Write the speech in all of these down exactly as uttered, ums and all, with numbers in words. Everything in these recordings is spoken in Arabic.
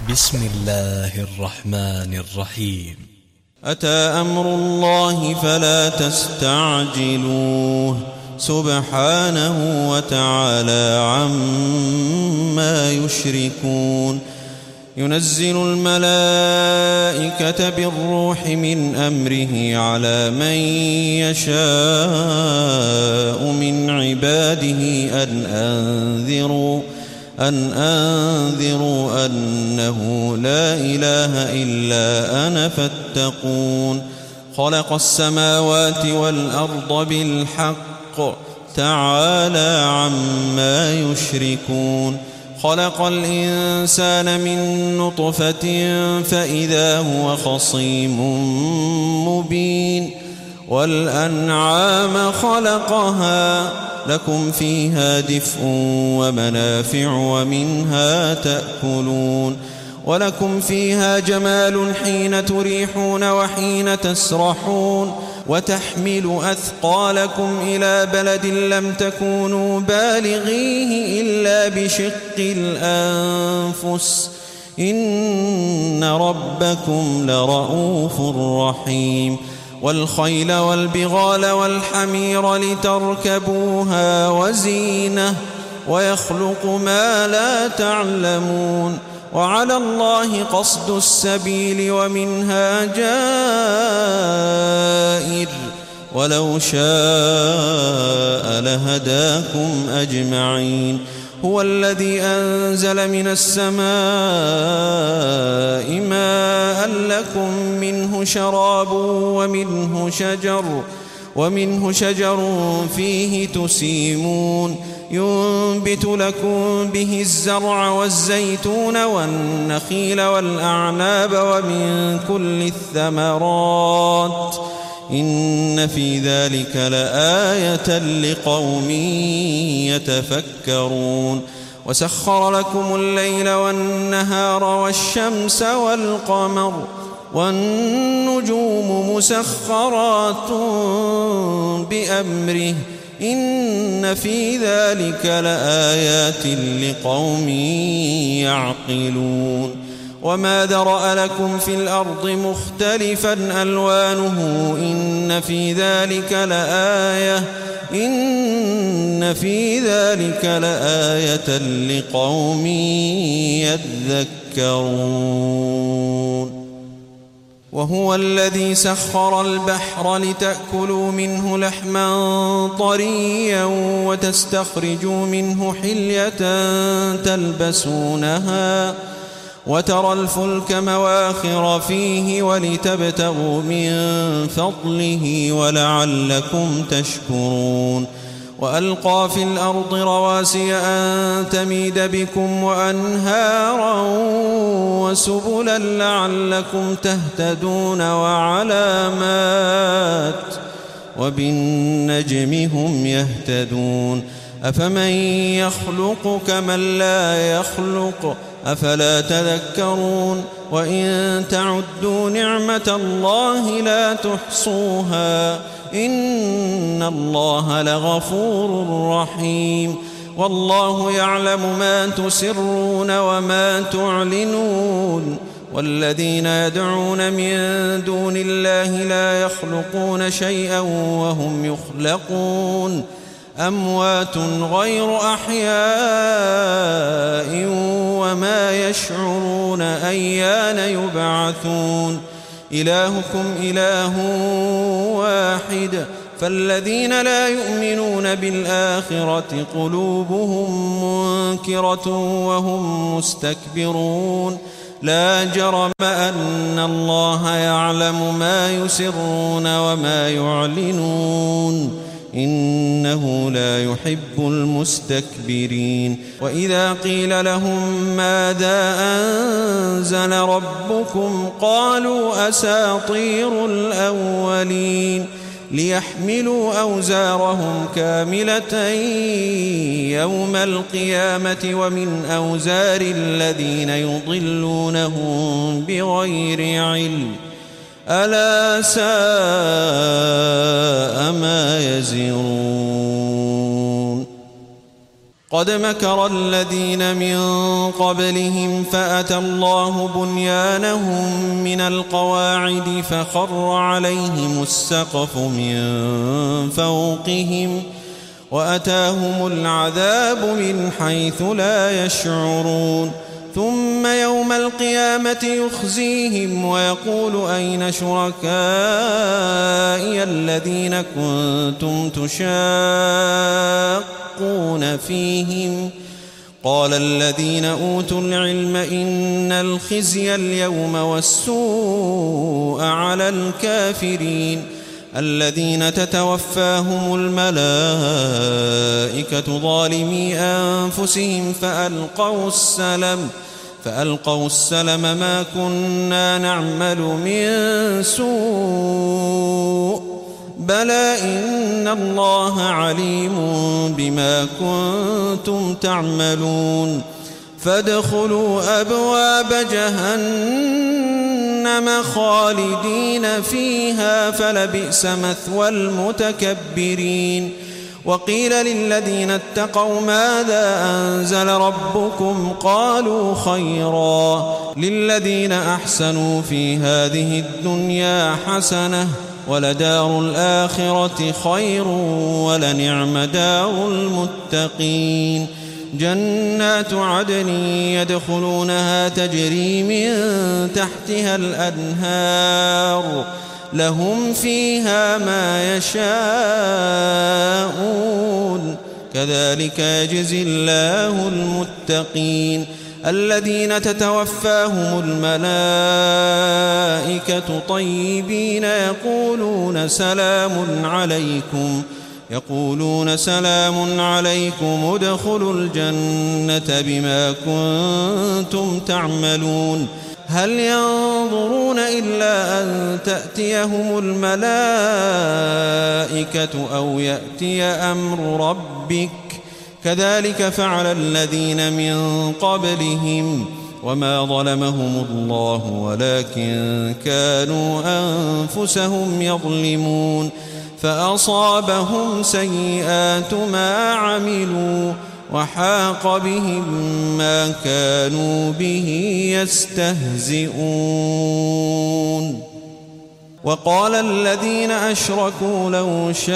بسم الله الرحمن الرحيم. أتى أمر الله فلا تستعجلوه سبحانه وتعالى عما يشركون. ينزل الملائكة بالروح من أمره على من يشاء من عباده أن أنذروا أن أنذروا أنه لا إله إلا أنا فاتقون. خلق السماوات والأرض بالحق تعالى عما يشركون. خلق الإنسان من نطفة فإذا هو خصيم مبين. والأنعام خلقها لكم فيها دفء ومنافع ومنها تأكلون. ولكم فيها جمال حين تريحون وحين تسرحون. وتحمل أثقالكم إلى بلد لم تكونوا بالغيه إلا بشق الأنفس إن ربكم لرؤوف رحيم. والخيل والبغال والحمير لتركبوها وزينة ويخلق ما لا تعلمون. وعلى الله قصد السبيل ومنها جائر ولو شاء لهداكم أجمعين. هو الذي أنزل من السماء ماء لكم منه شراب ومنه شجر ومنه شجر فيه تسيمون. ينبت لكم به الزرع والزيتون والنخيل والأعناب ومن كل الثمرات إن في ذلك لآية لقوم يتفكرون. وسخر لكم الليل والنهار والشمس والقمر والنجوم مسخرات بأمره إن في ذلك لآيات لقوم يعقلون. وما ذرأ لكم في الأرض مختلفا ألوانه إن في ذلك لآية إن في ذلك لآية لقوم يذكرون. وهو الذي سخر البحر لتأكلوا منه لحما طريا وتستخرجوا منه حلية تلبسونها وترى الفلك مواخر فيه ولتبتغوا من فضله ولعلكم تشكرون. وألقى في الأرض رواسي أن تميد بكم وأنهارا وسبلا لعلكم تهتدون وعلامات وبالنجم هم يهتدون. أفمن يخلق كمن لا يخلق أفلا تذكرون. وإن تعدوا نعمة الله لا تحصوها إن الله لغفور رحيم. والله يعلم ما تسرون وما تعلنون. والذين يدعون من دون الله لا يخلقون شيئا وهم يخلقون أموات غير أحياء وما يشعرون أيان يبعثون. إلهكم إله واحد فالذين لا يؤمنون بالآخرة قلوبهم منكرة وهم مستكبرون. لا جرم أن الله يعلم ما يسرون وما يعلنون إنه لا يحب المستكبرين. وإذا قيل لهم ماذا أنزل ربكم قالوا أساطير الأولين ليحملوا أوزارهم كاملة يوم القيامة ومن أوزار الذين يضلونهم بغير علم ألا ساء ما يزرون. قد مكر الذين من قبلهم فأتى الله بنيانهم من القواعد فخر عليهم السقف من فوقهم وأتاهم العذاب من حيث لا يشعرون ثم يوم القيامة يخزيهم ويقول أين شركائي الذين كنتم تشاقون فيهم قال الذين أوتوا العلم إن الخزي اليوم والسوء على الكافرين الذين تتوفاهم الملائكة ظالمي أنفسهم فألقوا السلم فألقوا السلم ما كنا نعمل من سوء بلى إن الله عليم بما كنتم تعملون فادخلوا أبواب جهنم خالدين فيها فلبئس مثوى المتكبرين وقيل للذين اتقوا ماذا أنزل ربكم قالوا خيرا للذين أحسنوا في هذه الدنيا حسنة ولدار الآخرة خير ولنعم دار المتقين جنات عدن يدخلونها تجري من تحتها الأنهار لهم فيها ما يشاءون كذلك يجزي الله المتقين الذين تتوفاهم الملائكة طيبين يقولون سلام عليكم يقولون سلام عليكم ادخلوا الجنة بما كنتم تعملون هل ينظرون إلا أن تأتيهم الملائكة أو يأتي أمر ربك كذلك فعل الذين من قبلهم وما ظلمهم الله ولكن كانوا أنفسهم يظلمون فأصابهم سيئات ما عملوا وحاق بهم ما كانوا به يستهزئون وقال الذين أشركوا لو شاء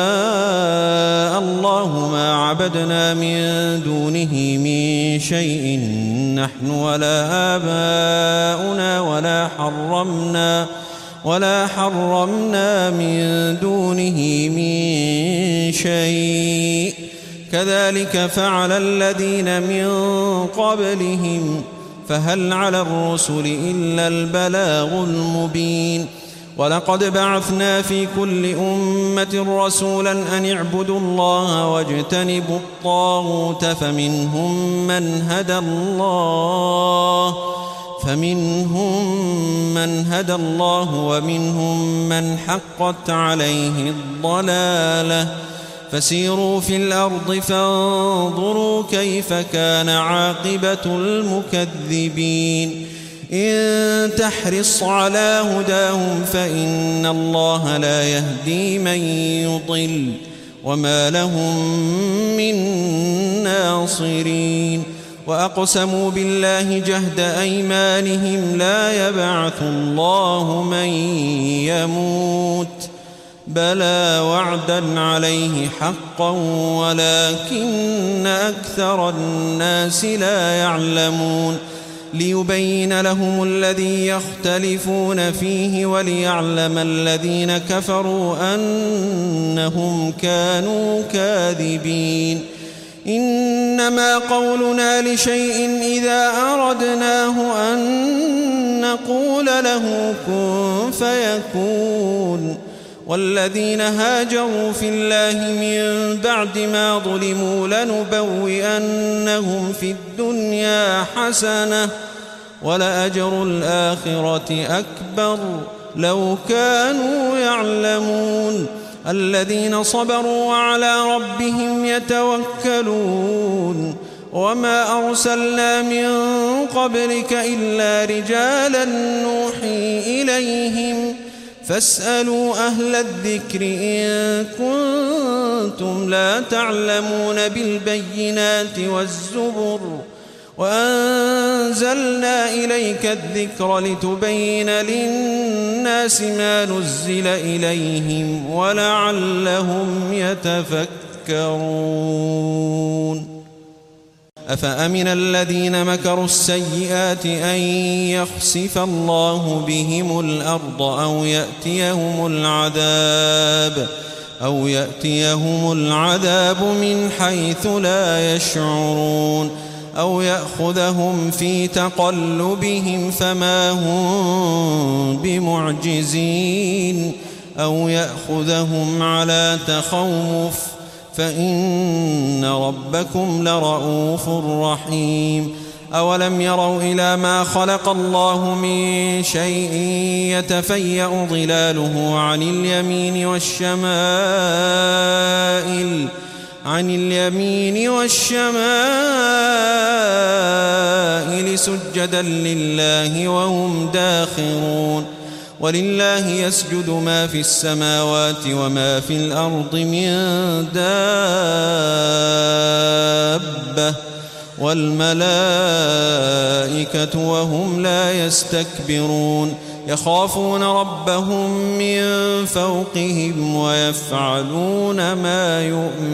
الله ما عبدنا من دونه من شيء نحن ولا آباؤنا ولا حرمنا ولا حرمنا من دونه من شيء كذلك فعل الذين من قبلهم فهل على الرسل إلا البلاغ المبين ولقد بعثنا في كل أمة رسولا أن اعبدوا الله واجتنبوا الطاغوت فمنهم من هدى الله فمنهم من هدى الله ومنهم من حقت عليه الضلالة فسيروا في الأرض فانظروا كيف كان عاقبة المكذبين إن تحرص على هداهم فإن الله لا يهدي من يضل وما لهم من ناصرين وأقسموا بالله جهد أيمانهم لا يبعث الله من يموت بلى وعدا عليه حقا ولكن أكثر الناس لا يعلمون ليبين لهم الذي يختلفون فيه وليعلم الذين كفروا أنهم كانوا كاذبين إنما قولنا لشيء إذا أردناه أن نقول له كن فيكون والذين هاجروا في الله من بعد ما ظلموا لنبوئنهم في الدنيا حسنة ولأجر الآخرة أكبر لو كانوا يعلمون الذين صبروا وعلى ربهم يتوكلون وما أرسلنا من قبلك إلا رجالا نوحي إليهم فاسألوا أهل الذكر إن كنتم لا تعلمون بالبينات والزبر وأنزلنا إليك الذكر لتبين للناس ما نزل إليهم ولعلهم يتفكرون أفأمن الذين مكروا السيئات أن يخسف الله بهم الأرض أو يأتيهم العذاب أو يأتيهم العذاب من حيث لا يشعرون أو يأخذهم في تقلبهم فما هم بمعجزين أو يأخذهم على تخوف فإن ربكم لرؤوف رحيم أولم يروا إلى ما خلق الله من شيء يتفيأ ظلاله عن اليمين والشمائل عن اليمين والشمائل سجدا لله وهم داخرون ولله يسجد ما في السماوات وما في الأرض من دابة والملائكة وهم لا يستكبرون يخافون ربهم من فوقهم ويفعلون ما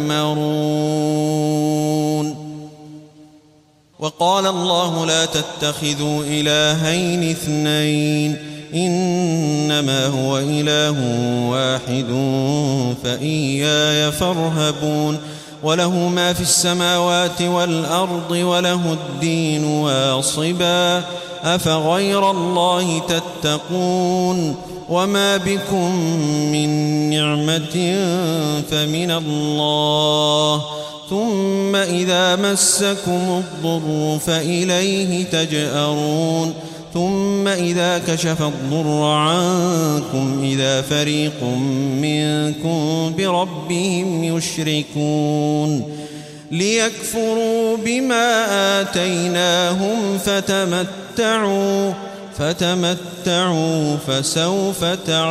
يؤمرون وقال الله لا تتخذوا إلهين اثنين إنما هو إله واحد فإياي فارهبون وله ما في السماوات والأرض وله الدين واصبا أفغير الله تتقون وما بكم من نعمة فمن الله ثم إذا مسكم الضر فإليه تجأرون ثم إذا كشف الضر عنكم إذا فريق منكم بربهم يشركون ليكفروا بما آتيناهم فتمتعوا فتمتعوا فسوف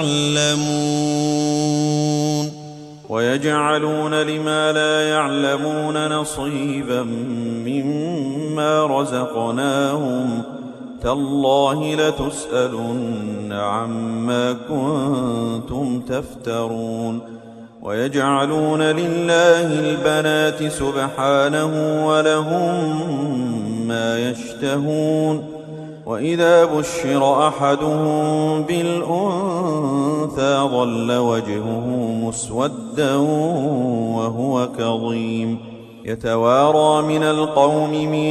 تعلمون ويجعلون لما لا يعلمون نصيبا مما رزقناهم تالله لتسألن عما كنتم تفترون ويجعلون لله البنات سبحانه ولهم ما يشتهون وإذا بشر أحدهم بالأنثى ظل وجهه مسودا وهو كظيم يتوارى من القوم من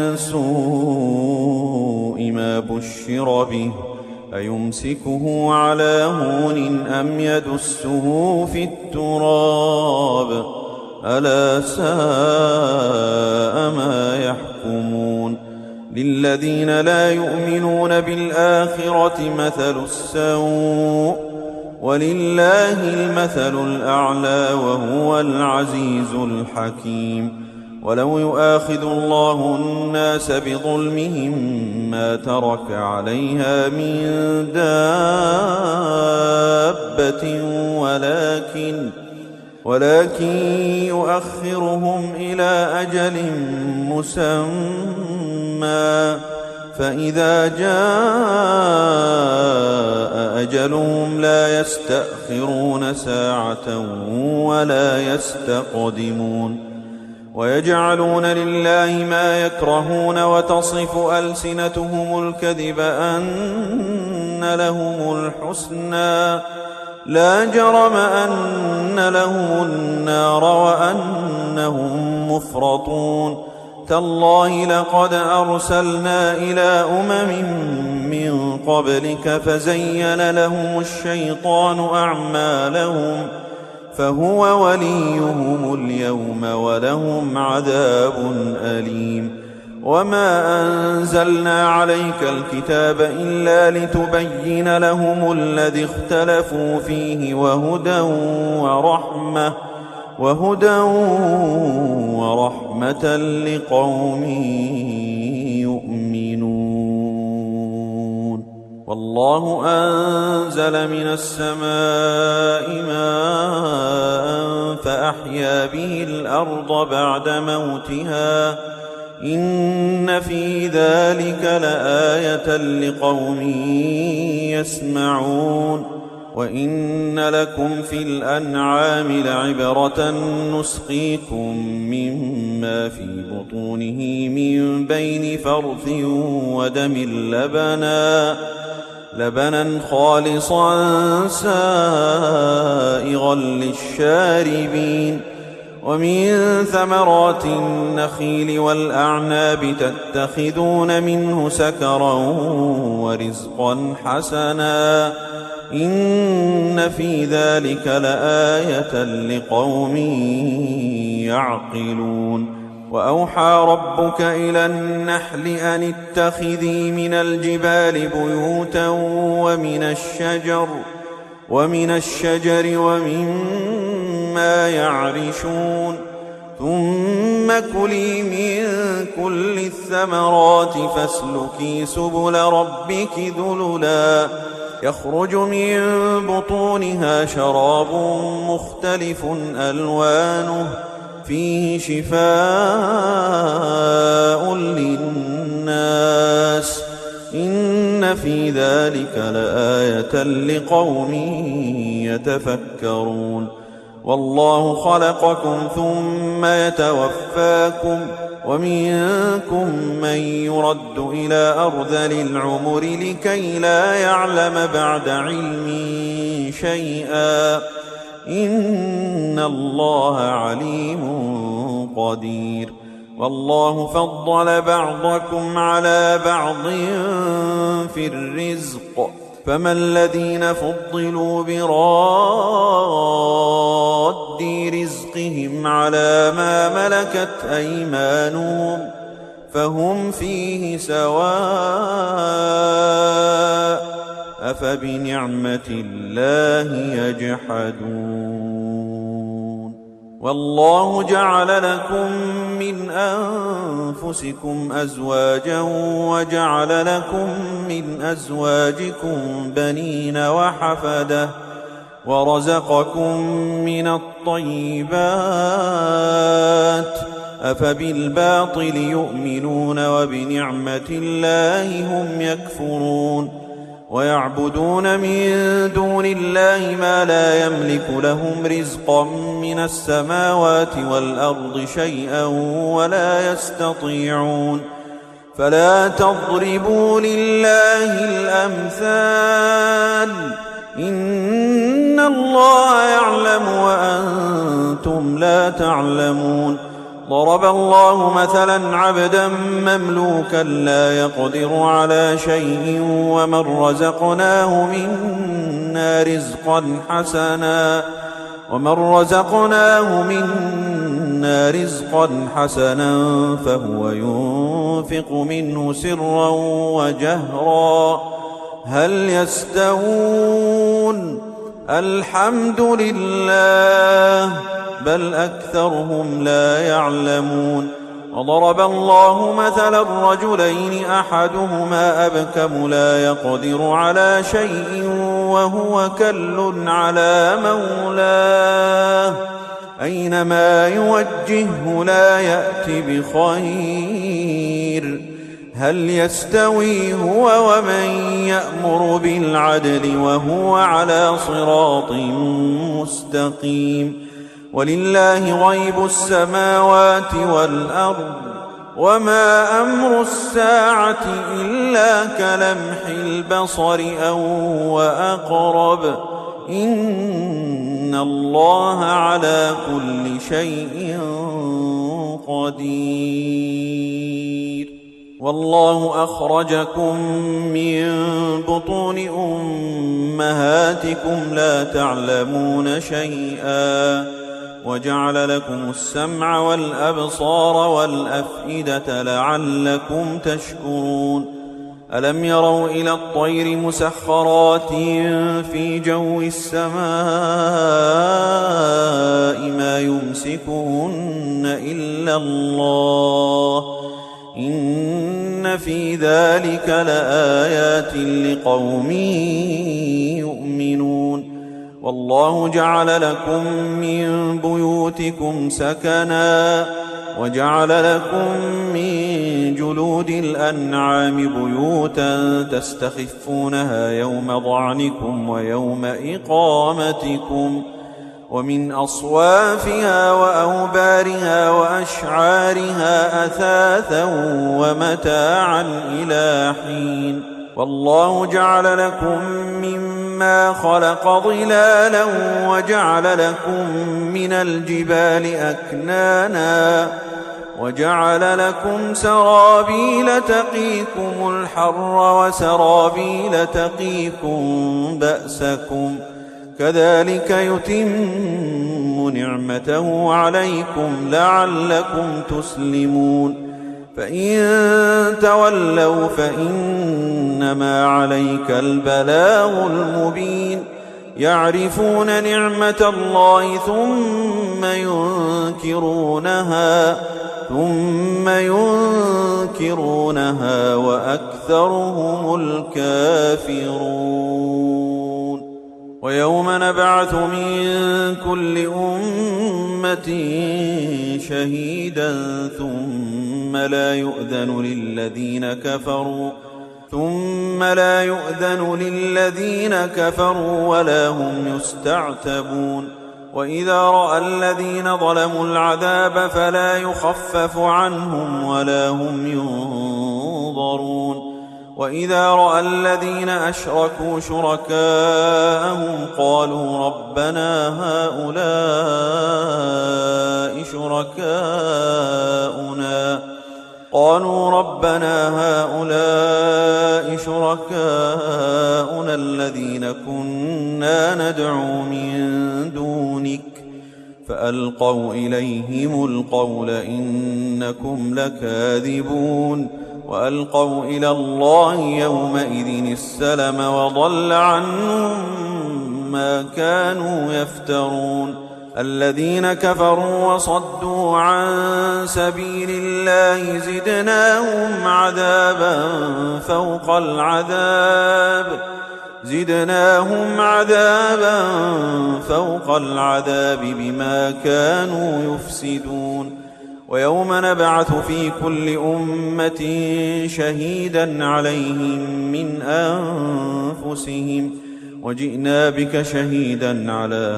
سوء ما بشر به أيمسكه على هون أم يدسه في التراب ألا ساء ما يحكمون للذين لا يؤمنون بالآخرة مثل السوء ولله المثل الأعلى وهو العزيز الحكيم ولو يؤاخذ الله الناس بظلمهم ما ترك عليها من دابة ولكن ولكن يؤخرهم إلى أجل مسمى فإذا جاء أجلهم لا يستأخرون ساعة ولا يستقدمون ويجعلون لله ما يكرهون وتصف ألسنتهم الكذب أن لهم الحسنى لا جرم أن لهم النار وأنهم مفرطون تالله لقد أرسلنا إلى أمم من قبلك فزين لهم الشيطان أعمالهم فهو وليهم اليوم ولهم عذاب أليم وما أنزلنا عليك الكتاب إلا لتبين لهم الذي اختلفوا فيه وهدى ورحمة وهدى ورحمة لقوم يؤمنون والله أنزل من السماء ماء فأحيا به الأرض بعد موتها إن في ذلك لآية لقوم يسمعون وإن لكم في الأنعام لعبرة نسقيكم مما في بطونه من بين فرث ودم لبنا لبنا خالصا سائغا للشاربين ومن ثمرات النخيل والأعناب تتخذون منه سكرا ورزقا حسنا إن في ذلك لآية لقوم يعقلون وأوحى ربك إلى النحل أن اتخذي من الجبال بيوتا ومن الشجر ومن الشجر ومما يعرشون ثم كلي من كل الثمرات فاسلكي سبل ربك ذللا يخرج من بطونها شراب مختلف ألوانه فيه شفاء للناس إن في ذلك لآية لقوم يتفكرون والله خلقكم ثم يتوفاكم ومنكم من يرد إلى أرذل العمر لكي لا يعلم بعد علم شيئا إن الله عليم قدير والله فضل بعضكم على بعض في الرزق فما الذين فضلوا براد رزقهم على ما ملكت أيمانهم فهم فيه سواء أفبنعمة الله يجحدون والله جعل لكم من أنفسكم أزواجا وجعل لكم من أزواجكم بنين وحفدة ورزقكم من الطيبات أفبالباطل يؤمنون وبنعمة الله هم يكفرون ويعبدون من دون الله ما لا يملك لهم رزقا من السماوات والأرض شيئا ولا يستطيعون فلا تضربوا لله الأمثال إن الله يعلم وأنتم لا تعلمون ضرب الله مثلا عبدا مملوكا لا يقدر على شيء ومن رزقناه منا رزقا حسنا ومن رزقناه منا رزقا حسنا فهو ينفق منه سرا وجهرا هل يستوون الحمد لله بل أكثرهم لا يعلمون وضرب الله مثلا رجلين أحدهما أبكم لا يقدر على شيء وهو كل على مولاه أينما يوجهه لا يأتي بخير هل يستوي هو ومن يأمر بالعدل وهو على صراط مستقيم ولله غيب السماوات والأرض وما أمر الساعة إلا كلمح البصر أو وأقرب إن الله على كل شيء قدير والله أخرجكم من بطون أمهاتكم لا تعلمون شيئا وجعل لكم السمع والأبصار والأفئدة لعلكم تشكرون ألم يروا إلى الطير مسخرات في جو السماء ما يمسكهن إلا الله إن إن في ذلك لآيات لقوم يؤمنون والله جعل لكم من بيوتكم سكنا وجعل لكم من جلود الأنعام بيوتا تستخفونها يوم ضعنكم ويوم إقامتكم ومن أصوافها وأوبارها وأشعارها أثاثا ومتاعا إلى حين والله جعل لكم مما خلق ظلالا وجعل لكم من الجبال أكنانا وجعل لكم سرابيل تقيكم الحر وسرابيل تقيكم بأسكم كذلك يتم نعمته عليكم لعلكم تسلمون فإن تولوا فإنما عليك البلاغ المبين يعرفون نعمة الله ثم ينكرونها ثم ينكرونها وأكثرهم الكافرون ويوم نبعث من كل أمة شهيدا ثم لا يؤذن للذين كفروا ثم لا يؤذن للذين كفروا ولا هم يستعتبون وإذا رأى الذين ظلموا العذاب فلا يخفف عنهم ولا هم ينظرون وإذا رأى الذين أشركوا شركاءهم قالوا ربنا هؤلاء شركاؤنا قالوا ربنا هؤلاء شركاؤنا الذين كنا ندعو من دونك فألقوا إليهم القول إنكم لكاذبون وألقوا إلى الله يومئذ السلم وضل عنهم ما كانوا يفترون الذين كفروا وصدوا عن سبيل الله زدناهم عذابا فوق العذاب زدناهم عذابا فوق العذاب بما كانوا يفسدون ويوم نبعث في كل أمة شهيدا عليهم من أنفسهم وجئنا بك شهيدا على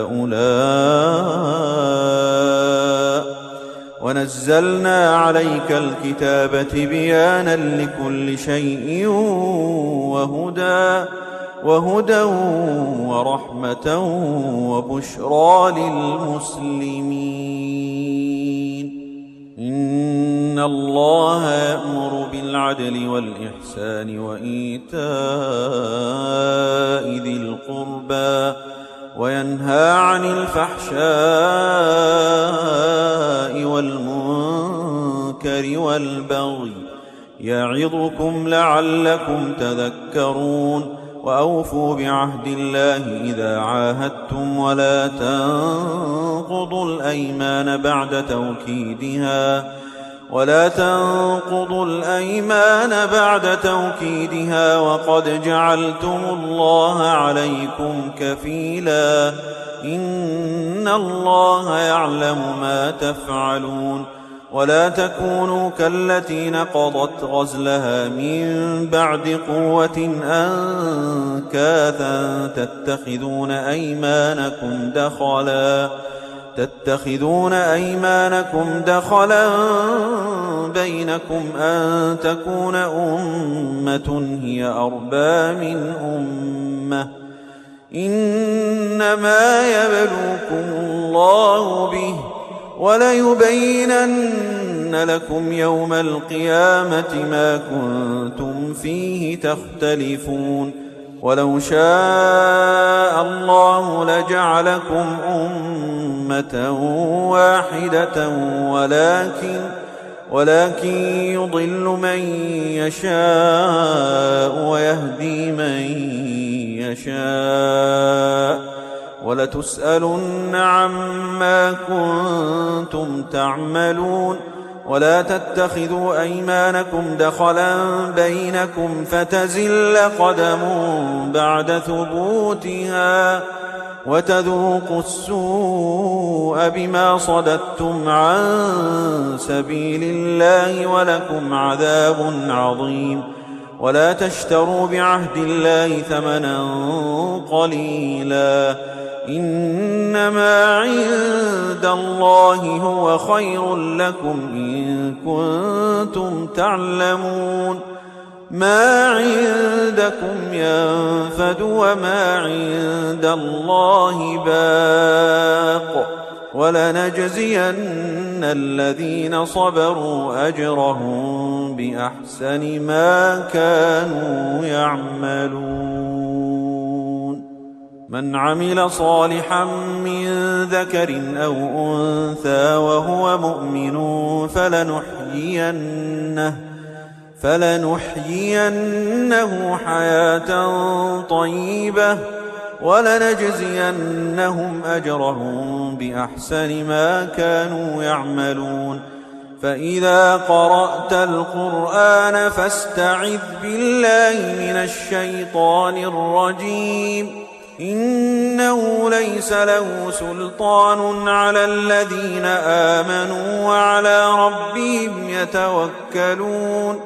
هؤلاء ونزلنا عليك الكتاب تبيانا لكل شيء وهدى وهدى ورحمة وبشرى للمسلمين إن الله يأمر بالعدل والإحسان وإيتاء ذي القربى وينهى عن الفحشاء والمنكر والبغي يعظكم لعلكم تذكرون وأوفوا بعهد الله إذا عاهدتم ولا تنقضوا الأيمان بعد توكيدها ولا تنقضوا الأيمان بعد توكيدها وقد جعلتم الله عليكم كفيلا إن الله يعلم ما تفعلون ولا تكونوا كالتي نقضت غزلها من بعد قوة أنكاثا تتخذون أيمانكم دخلا تتخذون أيمانكم دخلا بينكم أن تكون أمة هي أربى من أمة إنما يبلوكم الله به وليبينن لكم يوم القيامة ما كنتم فيه تختلفون ولو شاء الله لجعلكم أمة واحدة ولكن ولكن يضل من يشاء ويهدي من يشاء ولتسألن عما كنتم تعملون ولا تتخذوا أيمانكم دخلا بينكم فتزل قدم بعد ثبوتها وتذوقوا السوء بما صددتم عن سبيل الله ولكم عذاب عظيم. ولا تشتروا بعهد الله ثمنا قليلا إنما عند الله هو خير لكم إن كنتم تعلمون. ما عندكم ينفد وما عند الله باق ولنجزين الذين صبروا أجرهم بأحسن ما كانوا يعملون. من عمل صالحا من ذكر أو أنثى وهو مؤمن فلنحيينه فلنحيينه حياة طيبة ولنجزينهم أجرهم بأحسن ما كانوا يعملون. فإذا قرأت القرآن فاستعذ بالله من الشيطان الرجيم إنه ليس له سلطان على الذين آمنوا وعلى ربهم يتوكلون.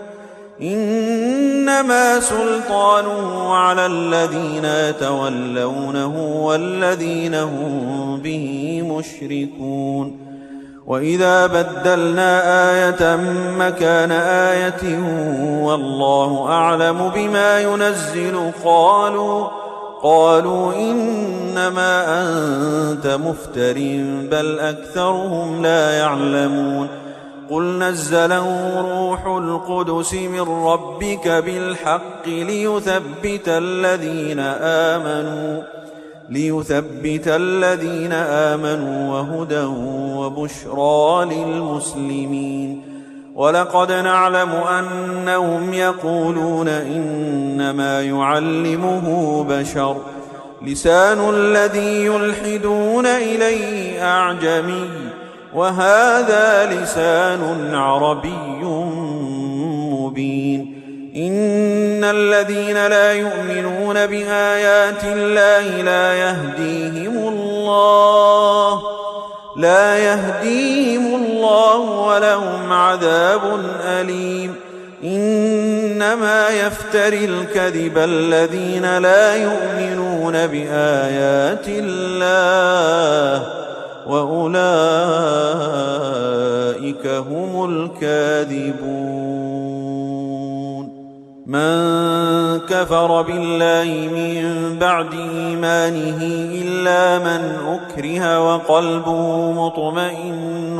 إنما سلطانه على الذين يتولونه والذين هم به مشركون. وإذا بدلنا آية مكان آية والله أعلم بما ينزل قالوا قالوا إنما أنت مفتر بل أكثرهم لا يعلمون. قل نزله روح القدس من ربك بالحق ليثبت الذين آمنوا ليثبت الذين آمنوا وهدى وبشرى للمسلمين. ولقد نعلم أنهم يقولون إنما يعلمه بشر لسان الذي يلحدون إليه أعجمي وهذا لسان عربي مبين. إن الذين لا يؤمنون بآيات الله لا يهديهم الله لا يهديهم الله ولهم عذاب أليم. إنما يفتري الكذب الذين لا يؤمنون بآيات الله وأولئك هم الكاذبون. من كفر بالله من بعد إيمانه إلا من أكره وقلبه مطمئن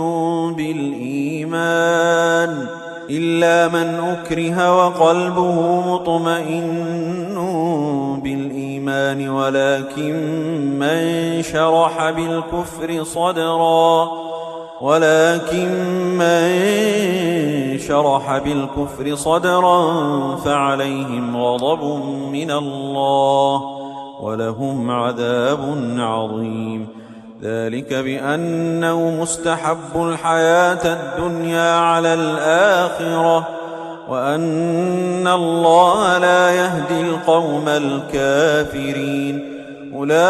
بالإيمان إلا من أكره وقلبه مطمئن بالإيمان ولكن من شرح بالكفر صدرا ولكن من شرح بالكفر صدرا فعليهم غضب من الله ولهم عذاب عظيم. ذلك بأنه مستحب الحياة الدنيا على الآخرة وأن الله لا يهدي القوم الكافرين. أولئك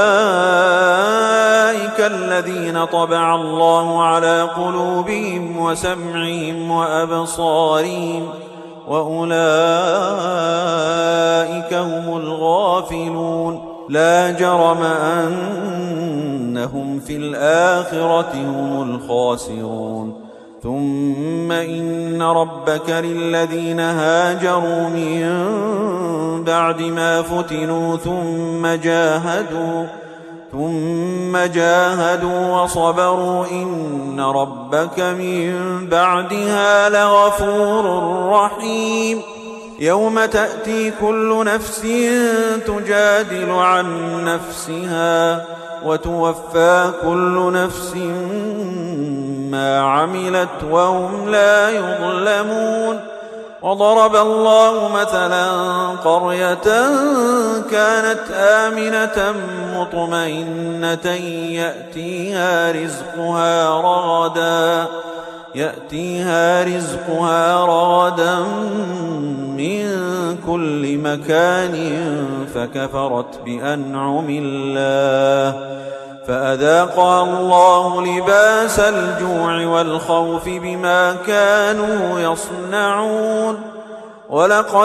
الذين طبع الله على قلوبهم وسمعهم وأبصارهم وأولئك هم الغافلون. لا جرم أنهم في الآخرة هم الخاسرون. ثم إن ربك للذين هاجروا من بعد ما فتنوا ثم جاهدوا ثم جاهدوا وصبروا إن ربك من بعدها لغفور رحيم. يوم تأتي كل نفس تجادل عن نفسها وتوفى كل نفس ما عملت وهم لا يظلمون. وضرب الله مثلا قرية كانت آمنة مطمئنة يأتيها رزقها رغدا يأتيها رزقها رغدا من كل مكان فكفرت بأنعم الله فأذاقها الله لباس الجوع والخوف بما كانوا يصنعون ولقد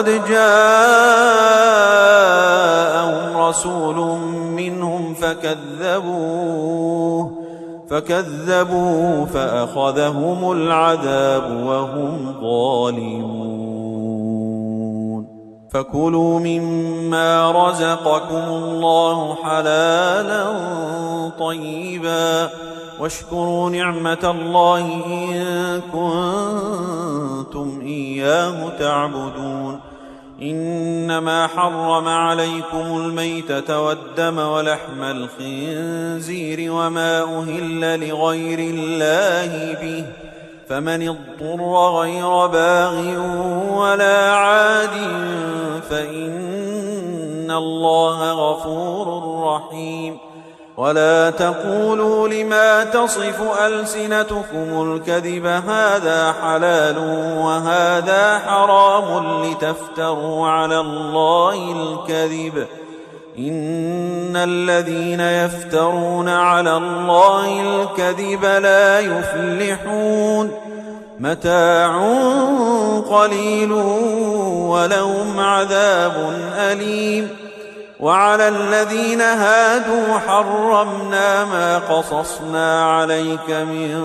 جاءهم رسول منهم فكذبوه فكذبوا فأخذهم العذاب وهم ظالمون فكلوا مما رزقكم الله حلالا طيبا واشكروا نعمة الله إن كنتم إياه تعبدون إنما حرم عليكم الميتة والدم ولحم الخنزير وما أهل لغير الله به فمن اضطر غير باغ ولا عاد فإن الله غفور رحيم ولا تقولوا لما تصف ألسنتكم الكذب هذا حلال وهذا حرام لتفتروا على الله الكذب إن الذين يفترون على الله الكذب لا يفلحون متاع قليل ولهم عذاب أليم وعلى الذين هادوا حرمنا ما قصصنا عليك من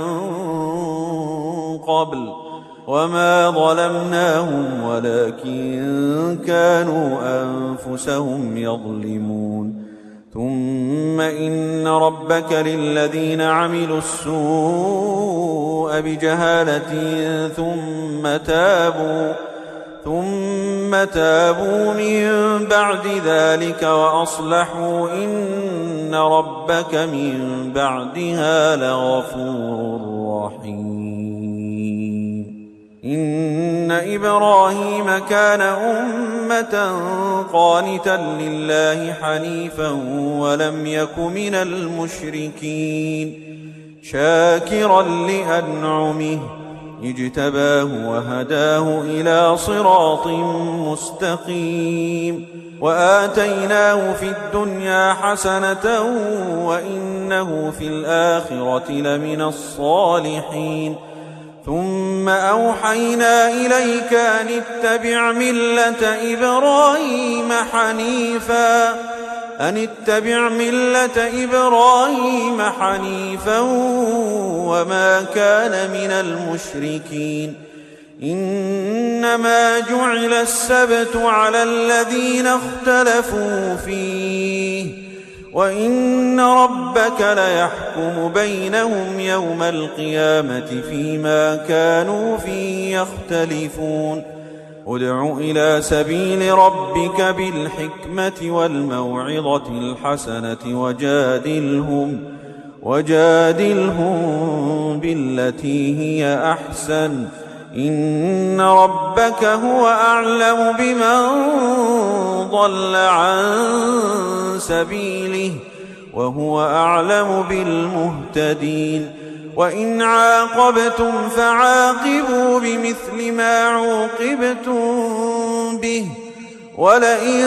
قبل وما ظلمناهم ولكن كانوا أنفسهم يظلمون ثم إن ربك للذين عملوا السوء بجهالة ثم تابوا ثم تابوا من بعد ذلك وأصلحوا إن ربك من بعدها لغفور رحيم إن إبراهيم كان أمة قانتا لله حنيفا ولم يك من المشركين شاكرا لأنعمه اجتباه وهداه إلى صراط مستقيم وآتيناه في الدنيا حسنة وإنه في الآخرة لمن الصالحين ثم أوحينا إليك أن اتبع ملة إبراهيم حنيفا أن اتبع ملة إبراهيم حنيفا وما كان من المشركين إنما جعل السبت على الذين اختلفوا فيه وإن ربك ليحكم بينهم يوم القيامة فيما كانوا فيه يختلفون ادع إلى سبيل ربك بالحكمة والموعظة الحسنة وجادلهم وجادلهم بالتي هي أحسن إن ربك هو أعلم بمن ضل عن سبيله وهو أعلم بالمهتدين وإن عاقبتم فعاقبوا بمثل ما عوقبتم به ولئن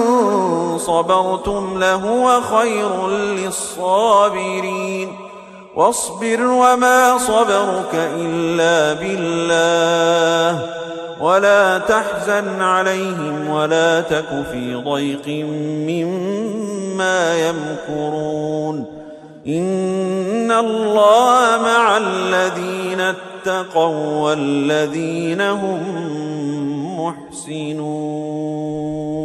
صبرتم لهو خير للصابرين واصبر وما صبرك إلا بالله ولا تحزن عليهم ولا تك في ضيق مما يمكرون إن الله مع الذين اتقوا والذين هم محسنون